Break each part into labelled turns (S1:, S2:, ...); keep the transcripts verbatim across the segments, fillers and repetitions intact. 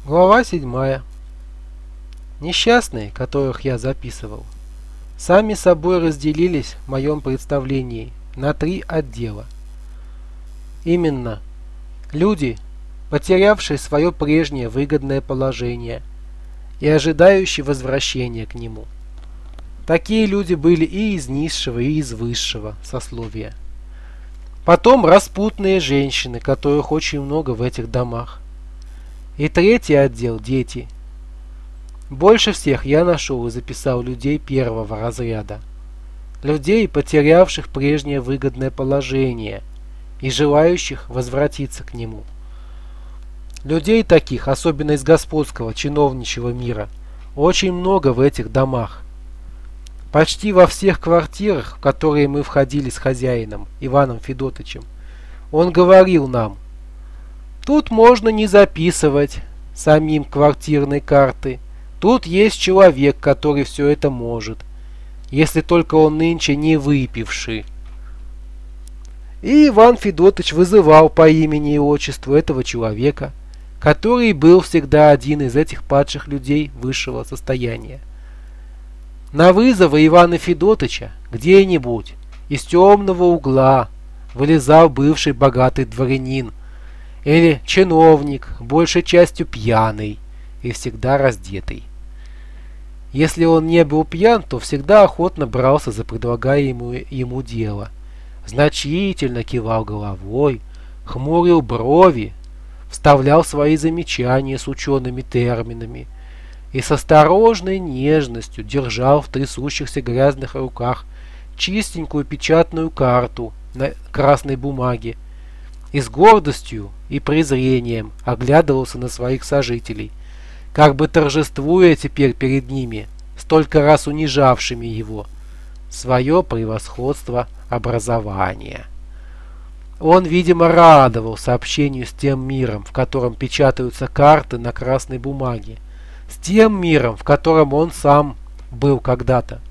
S1: Глава седьмая. Несчастные, которых я записывал, сами собой разделились в моем представлении на три отдела. Именно люди, потерявшие свое прежнее выгодное положение и ожидающие возвращения к нему. Такие люди были и из низшего, и из высшего сословия. Потом распутные женщины, которых очень много в этих домах. И третий отдел – дети. Больше всех я нашел и записал людей первого разряда. Людей, потерявших прежнее выгодное положение и желающих возвратиться к нему. Людей таких, особенно из господского, чиновничьего мира, очень много в этих домах. Почти во всех квартирах, в которые мы входили с хозяином, Иваном Федотычем, он говорил нам: тут можно не записывать самим квартирной карты. Тут есть человек, который все это может, если только он нынче не выпивший. И Иван Федотыч вызывал по имени и отчеству этого человека, который был всегда один из этих падших людей высшего состояния. На вызовы Ивана Федотыча где-нибудь из темного угла вылезал бывший богатый дворянин или чиновник, большей частью пьяный и всегда раздетый. Если он не был пьян, то всегда охотно брался за предлагаемое ему дело, значительно кивал головой, хмурил брови, вставлял свои замечания с учеными терминами и с осторожной нежностью держал в трясущихся грязных руках чистенькую печатную карту на красной бумаге и с гордостью и презрением оглядывался на своих сожителей, как бы торжествуя теперь перед ними, столько раз унижавшими его, свое превосходство образования. Он, видимо, радовался общению с тем миром, в котором печатаются карты на красной бумаге, с тем миром, в котором он сам был когда-то.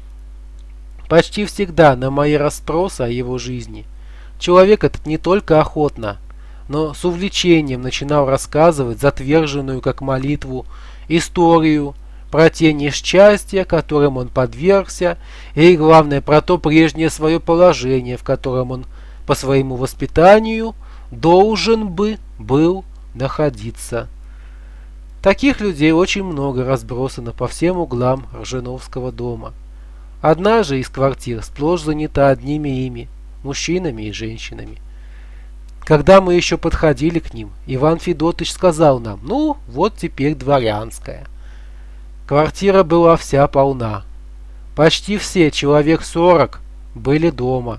S1: Почти всегда на мои расспросы о его жизни человек этот не только охотно, но с увлечением начинал рассказывать затверженную как молитву историю про те несчастья, которым он подвергся, и, главное, про то прежнее свое положение, в котором он по своему воспитанию должен бы был находиться. Таких людей очень много разбросано по всем углам Ржановского дома. Одна же из квартир сплошь занята одними ими, мужчинами и женщинами. Когда мы еще подходили к ним, Иван Федотыч сказал нам: ну, вот теперь дворянская. Квартира была вся полна. Почти все, человек сорок, были дома.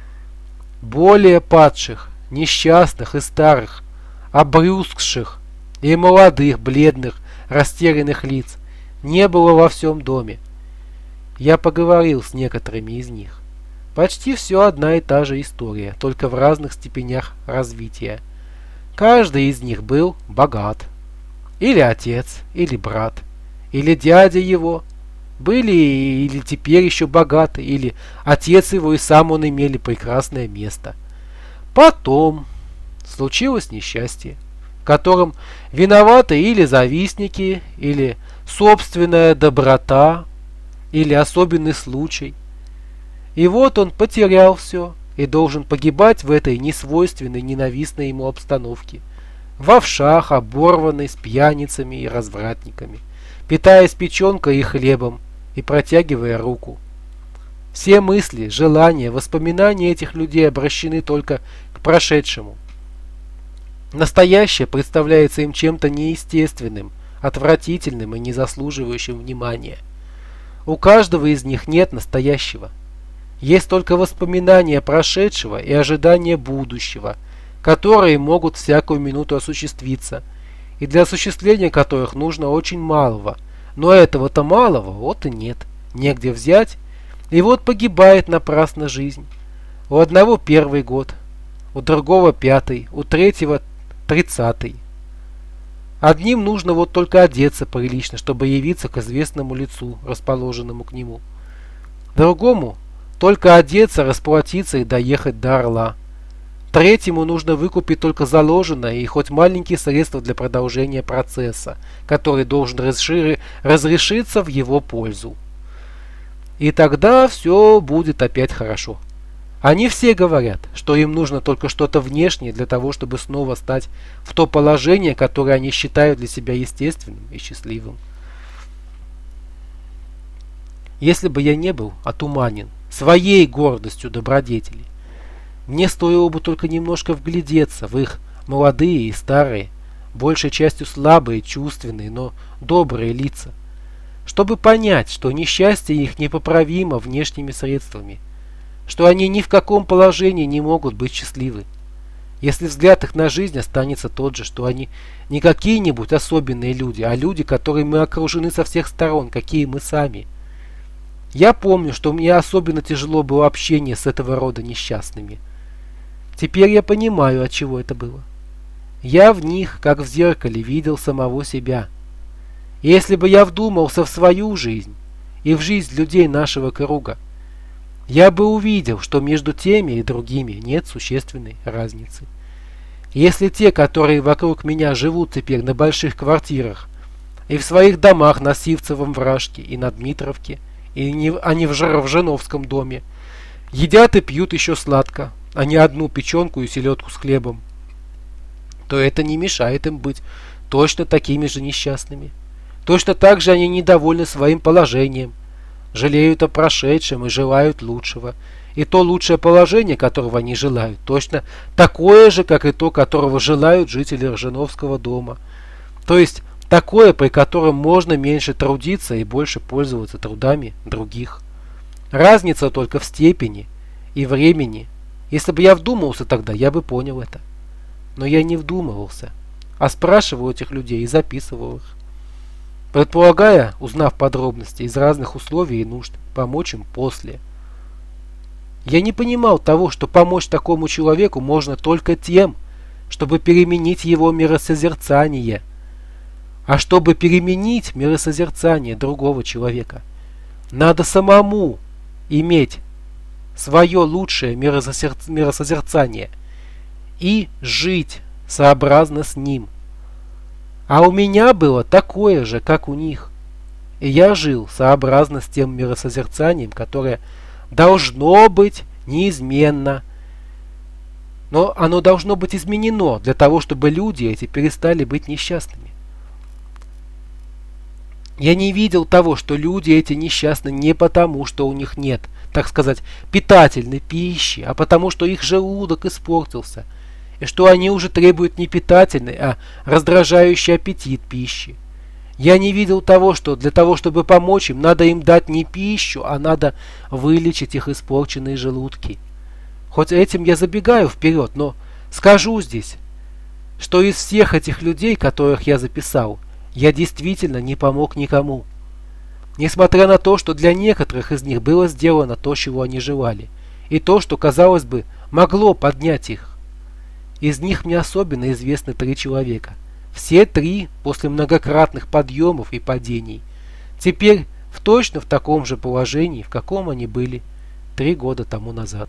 S1: Более падших, несчастных и старых, обрюзгших и молодых, бледных, растерянных лиц не было во всем доме. Я поговорил с некоторыми из них. Почти все одна и та же история, только в разных степенях развития. Каждый из них был богат. Или отец, или брат, или дядя его. Были или теперь еще богаты, или отец его и сам он имели прекрасное место. Потом случилось несчастье, в котором виноваты или завистники, или собственная доброта, или особенный случай. И вот он потерял все и должен погибать в этой несвойственной, ненавистной ему обстановке, в овшах, оборванной, с пьяницами и развратниками, питаясь печенкой и хлебом и протягивая руку. Все мысли, желания, воспоминания этих людей обращены только к прошедшему. Настоящее представляется им чем-то неестественным, отвратительным и не заслуживающим внимания. У каждого из них нет настоящего. Есть только воспоминания прошедшего и ожидания будущего, которые могут всякую минуту осуществиться, и для осуществления которых нужно очень малого. Но этого-то малого вот и нет, негде взять, и вот погибает напрасно жизнь. У одного первый год, у другого пятый, у третьего тридцатый. Одним нужно вот только одеться прилично, чтобы явиться к известному лицу, расположенному к нему. Другому только одеться, расплатиться и доехать до Орла. Третьему нужно выкупить только заложенное и хоть маленькие средства для продолжения процесса, который должен разшири- разрешиться в его пользу. И тогда все будет опять хорошо. Они все говорят, что им нужно только что-то внешнее для того, чтобы снова стать в то положение, которое они считают для себя естественным и счастливым. Если бы я не был отуманен своей гордостью добродетели, мне стоило бы только немножко вглядеться в их молодые и старые, большей частью слабые, чувственные, но добрые лица, чтобы понять, что несчастье их непоправимо внешними средствами, что они ни в каком положении не могут быть счастливы. Если взгляд их на жизнь останется тот же, что они не какие-нибудь особенные люди, а люди, которыми мы окружены со всех сторон, какие мы сами. Я помню, что мне особенно тяжело было общение с этого рода несчастными. Теперь я понимаю, от чего это было. Я в них, как в зеркале, видел самого себя. И если бы я вдумался в свою жизнь и в жизнь людей нашего круга, я бы увидел, что между теми и другими нет существенной разницы. Если те, которые вокруг меня живут теперь на больших квартирах и в своих домах на Сивцевом Вражке и на Дмитровке, и не, а не в Ржановском доме, едят и пьют еще сладко, а не одну печенку и селедку с хлебом, то это не мешает им быть точно такими же несчастными. Точно так же они недовольны своим положением, жалеют о прошедшем и желают лучшего. И то лучшее положение, которого они желают, точно такое же, как и то, которого желают жители Ржановского дома. То есть такое, при котором можно меньше трудиться и больше пользоваться трудами других. Разница только в степени и времени. Если бы я вдумался тогда, я бы понял это. Но я не вдумывался, а спрашивал этих людей и записывал их, предполагая, узнав подробности из разных условий и нужд, помочь им после. Я не понимал того, что помочь такому человеку можно только тем, чтобы переменить его миросозерцание. А чтобы переменить миросозерцание другого человека, надо самому иметь свое лучшее миросозерцание и жить сообразно с ним. А у меня было такое же, как у них. И я жил сообразно с тем миросозерцанием, которое должно быть неизменно. Но оно должно быть изменено для того, чтобы люди эти перестали быть несчастными. Я не видел того, что люди эти несчастны не потому, что у них нет, так сказать, питательной пищи, а потому, что их желудок испортился, и что они уже требуют не питательной, а раздражающий аппетит пищи. Я не видел того, что для того, чтобы помочь им, надо им дать не пищу, а надо вылечить их испорченные желудки. Хоть этим я забегаю вперед, но скажу здесь, что из всех этих людей, которых я записал, я действительно не помог никому. Несмотря на то, что для некоторых из них было сделано то, чего они желали, и то, что, казалось бы, могло поднять их. Из них мне особенно известны три человека. Все три, после многократных подъемов и падений, теперь в точно в таком же положении, в каком они были три года тому назад.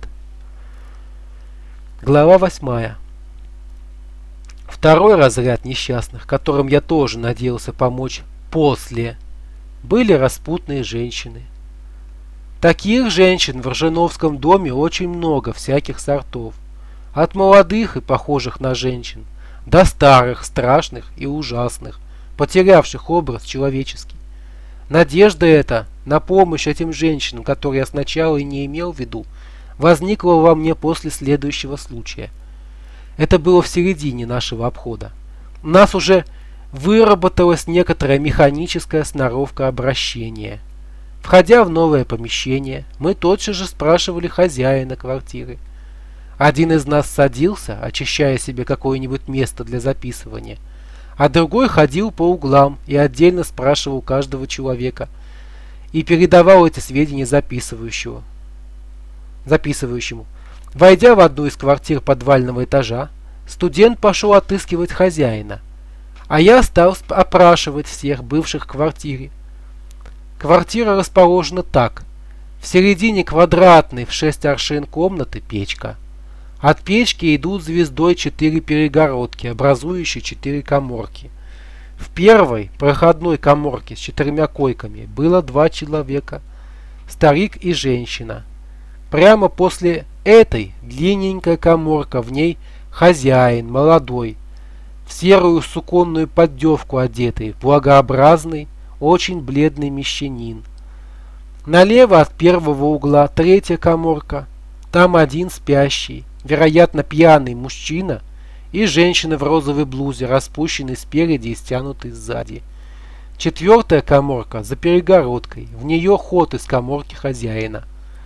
S1: Глава восьмая. Второй разряд несчастных, которым я тоже надеялся помочь после, были распутные женщины. Таких женщин в Ржановском доме очень много всяких сортов. От молодых и похожих на женщин, до старых, страшных и ужасных, потерявших образ человеческий. Надежда эта на помощь этим женщинам, которые я сначала и не имел в виду, возникла во мне после следующего случая. Это было в середине нашего обхода. У нас уже выработалась некоторая механическая сноровка обращения. Входя в новое помещение, мы тотчас же спрашивали хозяина квартиры. Один из нас садился, очищая себе какое-нибудь место для записывания, а другой ходил по углам и отдельно спрашивал каждого человека и передавал эти сведения записывающего, записывающему. Войдя в одну из квартир подвального этажа, студент пошел отыскивать хозяина, а я стал опрашивать всех бывших в квартире. Квартира расположена так. В середине квадратной в шесть аршин комнаты печка, От печки идут звездой четыре перегородки, образующие четыре каморки. В первой проходной каморке с четырьмя койками было два человека, старик и женщина. Прямо после этой длинненькая каморка, в ней хозяин, молодой, в серую суконную поддевку одетый, благообразный, очень бледный мещанин. Налево от первого угла третья каморка, там один спящий, вероятно пьяный мужчина, и женщина в розовой блузе, распущенной спереди и стянутой сзади. Четвертая каморка за перегородкой, в нее ход из каморки хозяина.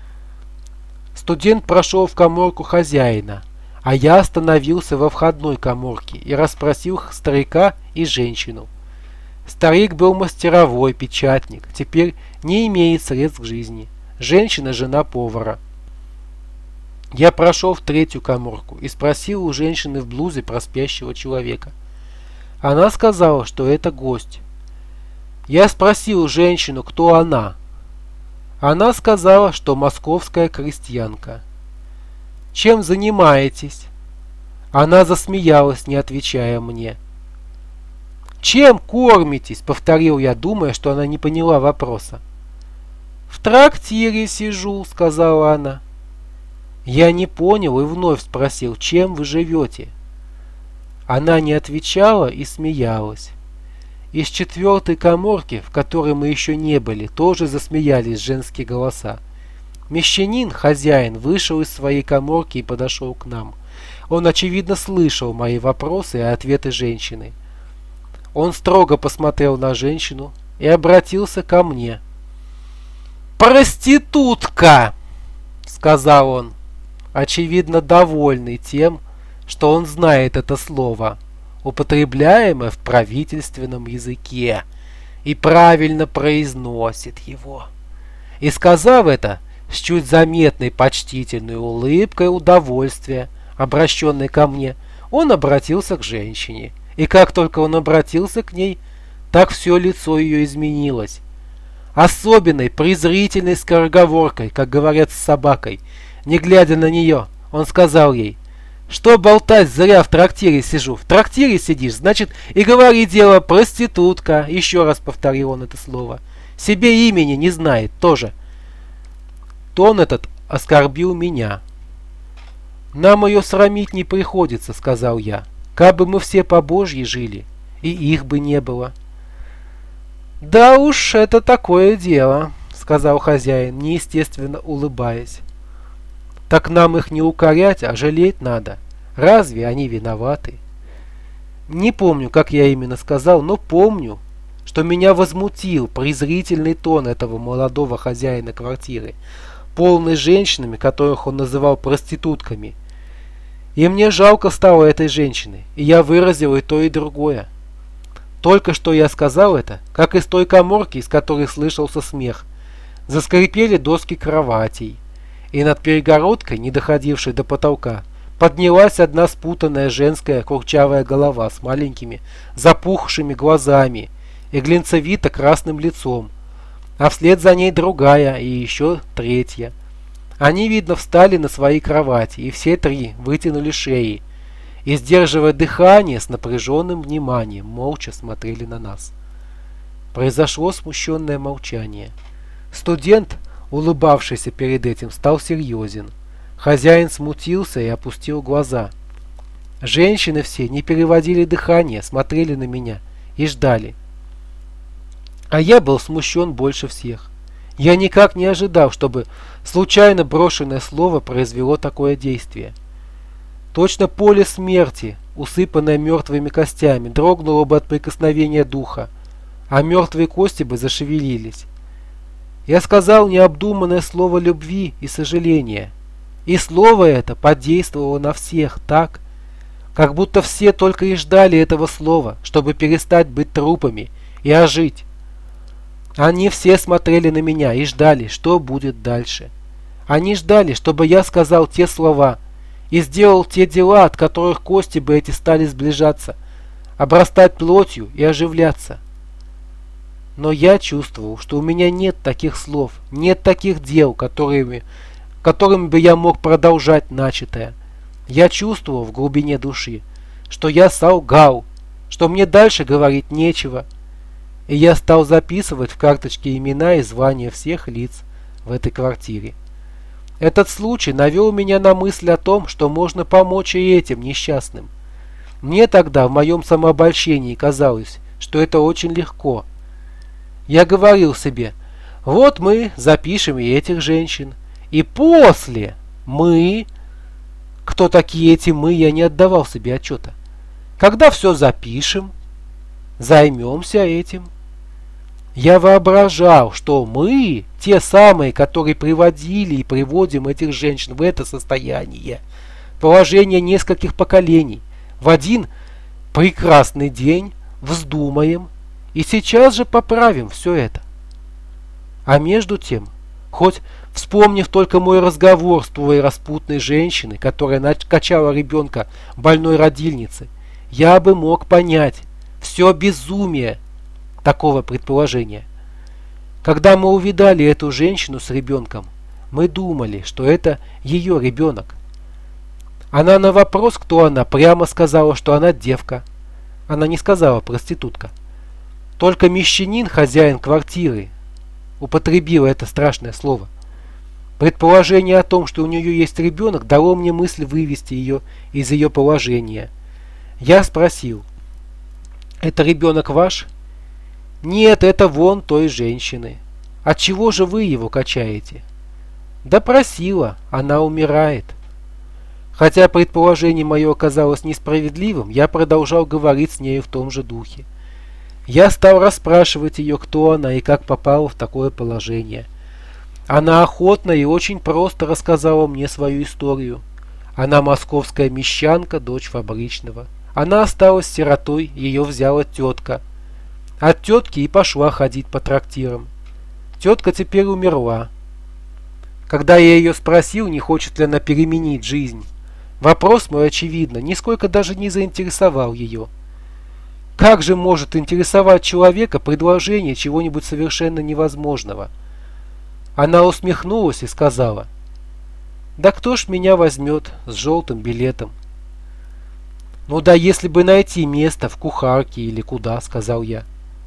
S1: Студент прошел в каморку хозяина, а я остановился во входной каморке и расспросил старика и женщину. Старик был мастеровой, печатник, теперь не имеет средств к жизни. Женщина – жена повара. Я прошел в третью каморку и спросил у женщины в блузе про спящего человека. Она сказала, что это гость. Я спросил женщину, кто она. Она сказала, что московская крестьянка. «Чем занимаетесь?» Она засмеялась, не отвечая мне. «Чем кормитесь?» — повторил я, думая, что она не поняла вопроса. «В трактире сижу», — сказала она. Я не понял и вновь спросил, чем вы живете? Она не отвечала и смеялась. Из четвертой каморки, в которой мы еще не были, тоже засмеялись женские голоса. Мещанин, хозяин, вышел из своей каморки и подошел к нам. Он, очевидно, слышал мои вопросы и ответы женщины. Он строго посмотрел на женщину и обратился ко мне. «Проститутка!» — сказал он, очевидно довольный тем, что он знает это слово, употребляемое в правительственном языке, и правильно произносит его. И сказав это, с чуть заметной почтительной улыбкой удовольствия, обращенной ко мне, он обратился к женщине. И как только он обратился к ней, так все лицо ее изменилось. Особенной презрительной скороговоркой, как говорят с собакой, не глядя на нее, он сказал ей: «Что болтать зря, в трактире сижу? В трактире сидишь, значит, и говори дело, проститутка». Еще раз повторил он это слово. Себе имени не знает тоже. Тон этот оскорбил меня. «Нам ее срамить не приходится», — сказал я. «Кабы мы все по Божьей жили, и их бы не было». «Да уж, это такое дело», — сказал хозяин, неестественно улыбаясь. «Так нам их не укорять, а жалеть надо. Разве они виноваты?» Не помню, как я именно сказал, но помню, что меня возмутил презрительный тон этого молодого хозяина квартиры, полной женщинами, которых он называл проститутками. И мне жалко стало этой женщины, и я выразил и то, и другое. Только что я сказал это, как из той каморки, из которой слышался смех, заскрипели доски кроватей, и над перегородкой, не доходившей до потолка, поднялась одна спутанная женская курчавая голова с маленькими запухшими глазами и глинцевито-красным лицом, а вслед за ней другая и еще третья. Они, видно, встали на свои кровати, и все три вытянули шеи и, сдерживая дыхание, с напряженным вниманием, молча смотрели на нас. Произошло смущенное молчание. Студент, улыбавшийся перед этим, стал серьезен. Хозяин смутился и опустил глаза. Женщины все не переводили дыхание, смотрели на меня и ждали. А я был смущен больше всех. Я никак не ожидал, чтобы случайно брошенное слово произвело такое действие. Точно поле смерти, усыпанное мертвыми костями, дрогнуло бы от прикосновения духа, а мертвые кости бы зашевелились. Я сказал необдуманное слово любви и сожаления, и слово это подействовало на всех так, как будто все только и ждали этого слова, чтобы перестать быть трупами и ожить. Они все смотрели на меня и ждали, что будет дальше. Они ждали, чтобы я сказал те слова и сделал те дела, от которых кости бы эти стали сближаться, обрастать плотью и оживляться. Но я чувствовал, что у меня нет таких слов, нет таких дел, которыми, которыми бы я мог продолжать начатое. Я чувствовал в глубине души, что я солгал, что мне дальше говорить нечего, и я стал записывать в карточке имена и звания всех лиц в этой квартире. Этот случай навел меня на мысль о том, что можно помочь и этим несчастным. Мне тогда в моем самообольщении казалось, что это очень легко. Я говорил себе, вот мы запишем и этих женщин, и после мы... Кто такие эти мы, я не отдавал себе отчета. Когда все запишем, займемся этим. Я воображал, что мы, те самые, которые приводили и приводим этих женщин в это состояние, положение нескольких поколений, в один прекрасный день вздумаем и сейчас же поправим все это. А между тем, хоть вспомнив только мой разговор с той распутной женщиной, которая качала ребенка больной родильницы, я бы мог понять все безумие такого предположения. Когда мы увидали эту женщину с ребенком, мы думали, что это ее ребенок. Она на вопрос, кто она, прямо сказала, что она девка. Она не сказала проститутка. Только мещанин, хозяин квартиры, употребила это страшное слово. Предположение о том, что у нее есть ребенок, дало мне мысль вывести ее из ее положения. Я спросил, это ребенок ваш? Нет, это вон той женщины. Отчего же вы его качаете? Да просила, она умирает. Хотя предположение мое оказалось несправедливым, я продолжал говорить с нею в том же духе. Я стал расспрашивать ее, кто она и как попала в такое положение. Она охотно и очень просто рассказала мне свою историю. Она московская мещанка, дочь фабричного. Она осталась сиротой, ее взяла тетка. От тетки и пошла ходить по трактирам. Тетка теперь умерла. Когда я ее спросил, не хочет ли она переменить жизнь, вопрос мой, очевидно, нисколько даже не заинтересовал ее. Как же может интересовать человека предложение чего-нибудь совершенно невозможного? Она усмехнулась и сказала, «Да кто ж меня возьмет с желтым билетом?» «Ну да, если бы найти место в кухарке или куда», — сказал я.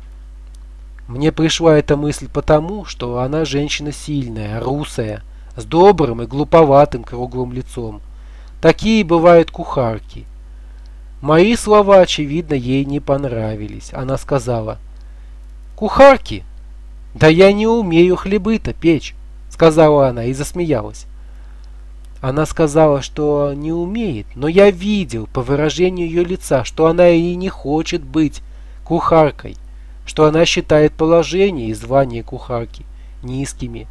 S1: Мне пришла эта мысль потому, что она женщина сильная, русая, с добрым и глуповатым круглым лицом. Такие бывают кухарки. Мои слова, очевидно, ей не понравились. Она сказала, «Кухарки? Да я не умею хлебы-то печь», — сказала она и засмеялась. Она сказала, что не умеет, но я видел по выражению ее лица, что она и не хочет быть кухаркой, что она считает положение и звание кухарки низкими.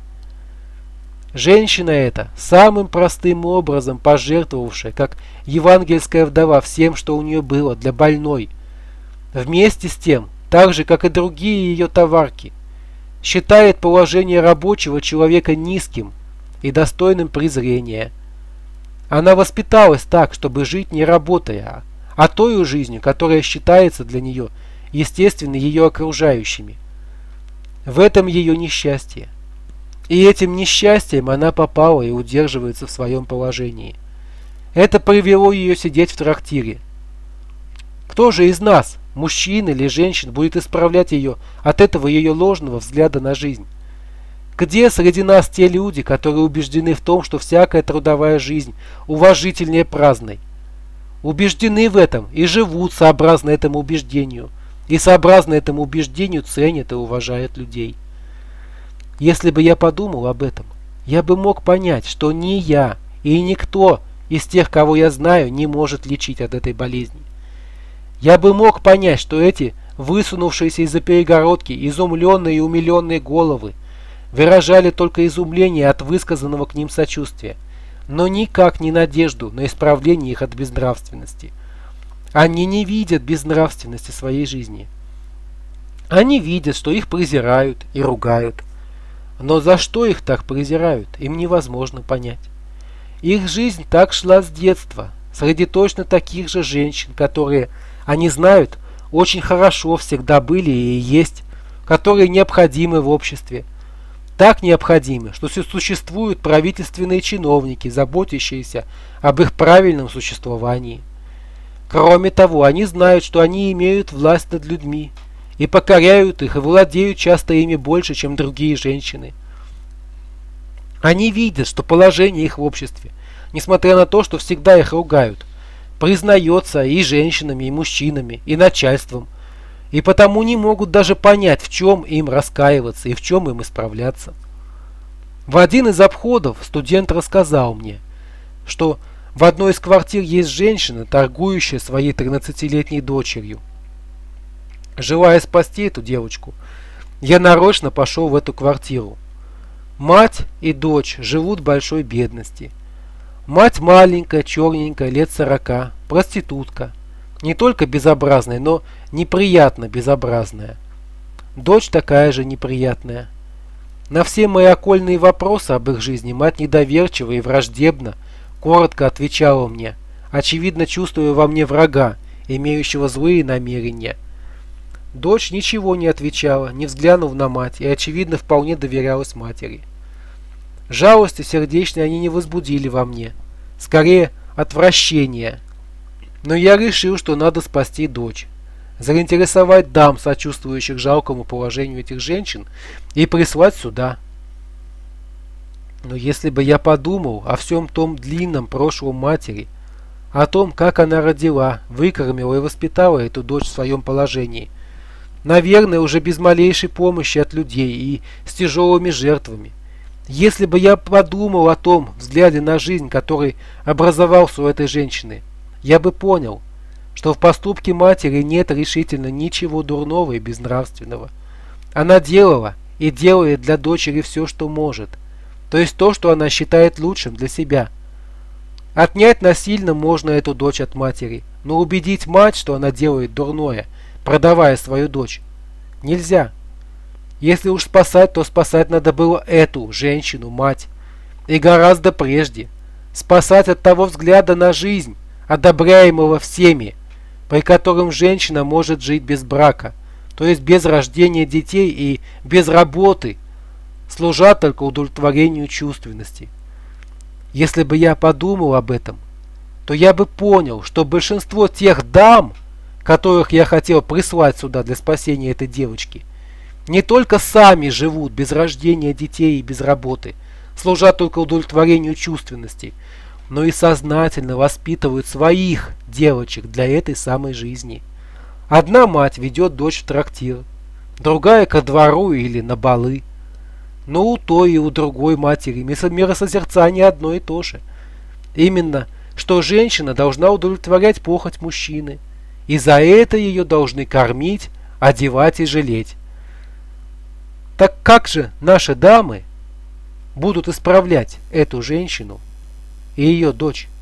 S1: Женщина эта, самым простым образом пожертвовавшая, как евангельская вдова, всем, что у нее было, для больной, вместе с тем, так же, как и другие ее товарки, считает положение рабочего человека низким и достойным презрения. Она воспиталась так, чтобы жить не работая, а той жизнью, которая считается для нее естественно ее окружающими. В этом ее несчастье. И этим несчастьем она попала и удерживается в своем положении. Это привело ее сидеть в трактире. Кто же из нас, мужчин или женщин, будет исправлять ее от этого ее ложного взгляда на жизнь? Где среди нас те люди, которые убеждены в том, что всякая трудовая жизнь уважительнее праздной? Убеждены в этом и живут сообразно этому убеждению. И сообразно этому убеждению ценят и уважают людей. Если бы я подумал об этом, я бы мог понять, что ни я и никто из тех, кого я знаю, не может лечить от этой болезни. Я бы мог понять, что эти высунувшиеся из-за перегородки изумленные и умиленные головы выражали только изумление от высказанного к ним сочувствия, но никак не надежду на исправление их от безнравственности. Они не видят безнравственности своей жизни. Они видят, что их презирают и ругают. Но за что их так презирают, им невозможно понять. Их жизнь так шла с детства, среди точно таких же женщин, которые, они знают, очень хорошо всегда были и есть, которые необходимы в обществе. так необходимы, что существуют правительственные чиновники, заботящиеся об их правильном существовании. Кроме того, они знают, что они имеют власть над людьми, и покоряют их, и владеют часто ими больше, чем другие женщины. Они видят, что положение их в обществе, несмотря на то, что всегда их ругают, признается и женщинами, и мужчинами, и начальством, и потому не могут даже понять, в чем им раскаиваться и в чем им исправляться. В один из обходов студент рассказал мне, что в одной из квартир есть женщина, торгующая своей тринадцатилетней дочерью. Желая спасти эту девочку, я нарочно пошел в эту квартиру. Мать и дочь живут в большой бедности. Мать маленькая, черненькая, лет сорока, проститутка. Не только безобразная, но неприятно безобразная. Дочь такая же неприятная. На все мои окольные вопросы об их жизни мать недоверчиво и враждебно коротко отвечала мне, очевидно чувствуя во мне врага, имеющего злые намерения. Дочь ничего не отвечала, не взглянув на мать, и, очевидно, вполне доверялась матери. Жалости сердечной они не возбудили во мне, скорее отвращение. Но я решил, что надо спасти дочь, заинтересовать дам, сочувствующих жалкому положению этих женщин, и прислать сюда. Но если бы я подумал о всем том длинном прошлом матери, о том, как она родила, выкормила и воспитала эту дочь в своем положении, наверное, уже без малейшей помощи от людей и с тяжелыми жертвами, если бы я подумал о том взгляде на жизнь, который образовался у этой женщины, я бы понял, что в поступке матери нет решительно ничего дурного и безнравственного. Она делала и делает для дочери все, что может, то есть то, что она считает лучшим для себя. Отнять насильно можно эту дочь от матери, но убедить мать, что она делает дурное, продавая свою дочь, нельзя. Если уж спасать, то спасать надо было эту женщину, мать, и гораздо прежде. Спасать от того взгляда на жизнь, одобряемого всеми, при котором женщина может жить без брака, то есть без рождения детей и без работы, служа только удовлетворению чувственности. Если бы я подумал об этом, то я бы понял, что большинство тех дам, которых я хотел прислать сюда для спасения этой девочки, не только сами живут без рождения детей и без работы, служа только удовлетворению чувственности, но и сознательно воспитывают своих девочек для этой самой жизни. Одна мать ведет дочь в трактир, другая ко двору или на балы. Но у той и у другой матери миросозерцание одно и то же. Именно, что женщина должна удовлетворять похоть мужчины, и за это ее должны кормить, одевать и жалеть. Так как же наши дамы будут исправлять эту женщину и ее дочь?